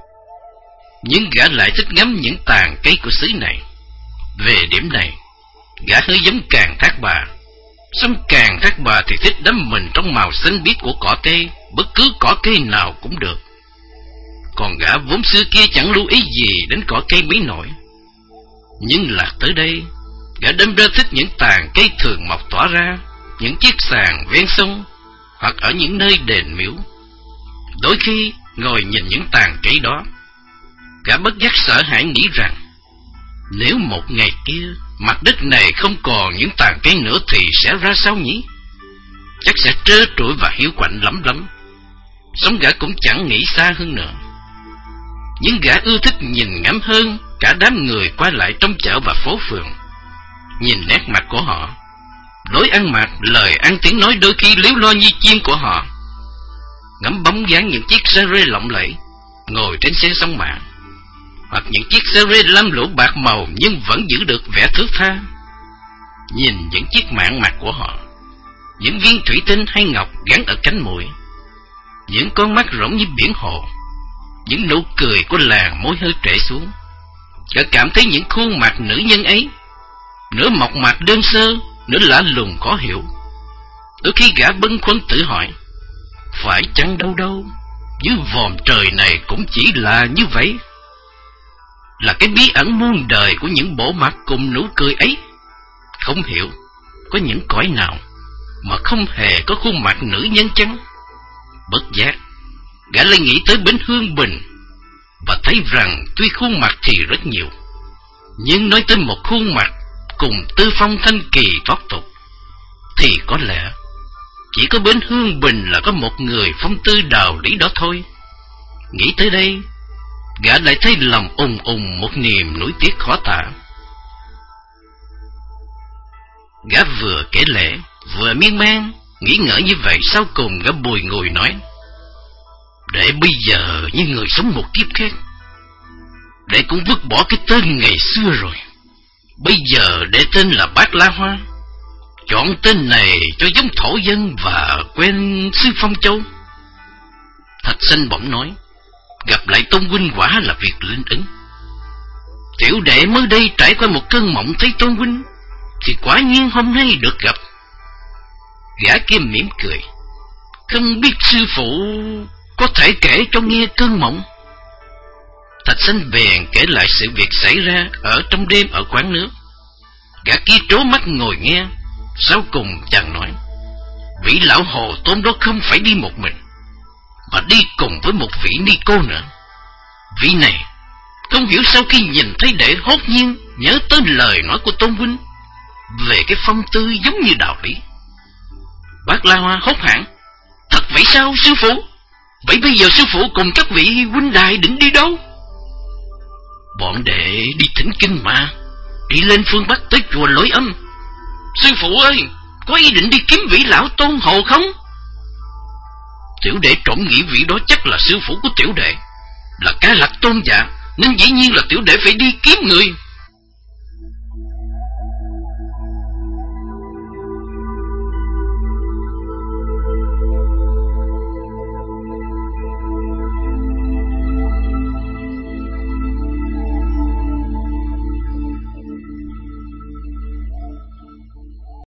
Nhưng gã lại thích ngắm những tàn cây của xứ này. Về điểm này, gã hơi giống Càng Thác Bà. Xong Càng Thác Bà thì thích đắm mình trong màu xanh biếc của cỏ cây, bất cứ cỏ cây nào cũng được. Còn gã vốn xưa kia chẳng lưu ý gì đến cỏ cây mấy nổi. Nhưng lạc tới đây, gã đâm ra thích những tàn cây thường mọc tỏa ra, những chiếc sàn ven sông, hoặc ở những nơi đền miếu. Đôi khi ngồi nhìn những tàn cây đó, gã bất giác sợ hãi nghĩ rằng, nếu một ngày kia mặt đất này không còn những tàn cây nữa thì sẽ ra sao nhỉ? Chắc sẽ trơ trụi và hiu quạnh lắm lắm. Sống gã cũng chẳng nghĩ xa hơn nữa. Nhưng gã ưa thích nhìn ngắm hơn cả đám người qua lại trong chợ và phố phường. Nhìn nét mặt của họ, lối ăn mặc, lời ăn tiếng nói đôi khi líu lo như chim của họ. Ngắm bóng dáng những chiếc xe rê lộng lẫy ngồi trên xe sông mạ, hoặc những chiếc xe rê lam lũ bạc màu nhưng vẫn giữ được vẻ thướt tha. Nhìn những chiếc mạng mặt của họ, những viên thủy tinh hay ngọc gắn ở cánh mũi, những con mắt rỗng như biển hồ, những nụ cười của làng môi hơi trễ xuống. Gã cảm thấy những khuôn mặt nữ nhân ấy, nửa mộc mạc đơn sơ, nửa lạ lùng khó hiểu. Đôi khi gã bâng khuâng tự hỏi, phải chăng đâu đâu dưới vòm trời này cũng chỉ là như vậy? Là cái bí ẩn muôn đời của những bộ mặt cùng nụ cười ấy. Không hiểu có những cõi nào mà không hề có khuôn mặt nữ nhân chăng? Bất giác gã lại nghĩ tới bến Hương Bình, và thấy rằng tuy khuôn mặt thì rất nhiều, nhưng nói tới một khuôn mặt cùng tư phong thanh kỳ thoát tục, thì có lẽ chỉ có bến Hương Bình là có một người phong tư đạo lý đó thôi. Nghĩ tới đây, gã lại thấy lòng ùng ùng một niềm nuối tiếc khó tả. Gã vừa kể lể vừa miên man nghĩ ngợi như vậy, sau cùng gã bùi ngùi nói, để bây giờ như người sống một kiếp khác, để cũng vứt bỏ cái tên ngày xưa rồi. Bây giờ để tên là Bát La Hoa. Chọn tên này cho giống thổ dân và quen xứ Phong Châu. Thạch Sanh bỗng nói, gặp lại Tôn huynh quả là việc linh ứng. Tiểu đệ mới đây trải qua một cơn mộng thấy Tôn huynh, thì quả nhiên hôm nay được gặp. Gã kia mỉm cười, không biết sư phụ có thể kể cho nghe cơn mộng. Thạch Sanh bèn kể lại sự việc xảy ra ở trong đêm ở quán nước. Gã kia trố mắt ngồi nghe. Sau cùng chàng nói, vị lão hồ Tôn đó không phải đi một mình, mà đi cùng với một vị ni cô nữa. Vị này không hiểu sao khi nhìn thấy đệ hốt nhiên nhớ tới lời nói của Tôn huynh về cái phong tư giống như đạo lý. Bác La Hoa hốt hẳn, thật vậy sao sư phụ? Vậy bây giờ sư phụ cùng các vị huynh đài định đi đâu? Bọn đệ đi thỉnh kinh mà, đi lên phương Bắc tới chùa Lỗi Âm. Sư phụ ơi, có ý định đi kiếm vị lão Tôn hồ không? Tiểu đệ trộm nghĩ vị đó chắc là sư phụ của tiểu đệ, là Ca Lạc Tôn dạ, nên dĩ nhiên là tiểu đệ phải đi kiếm người.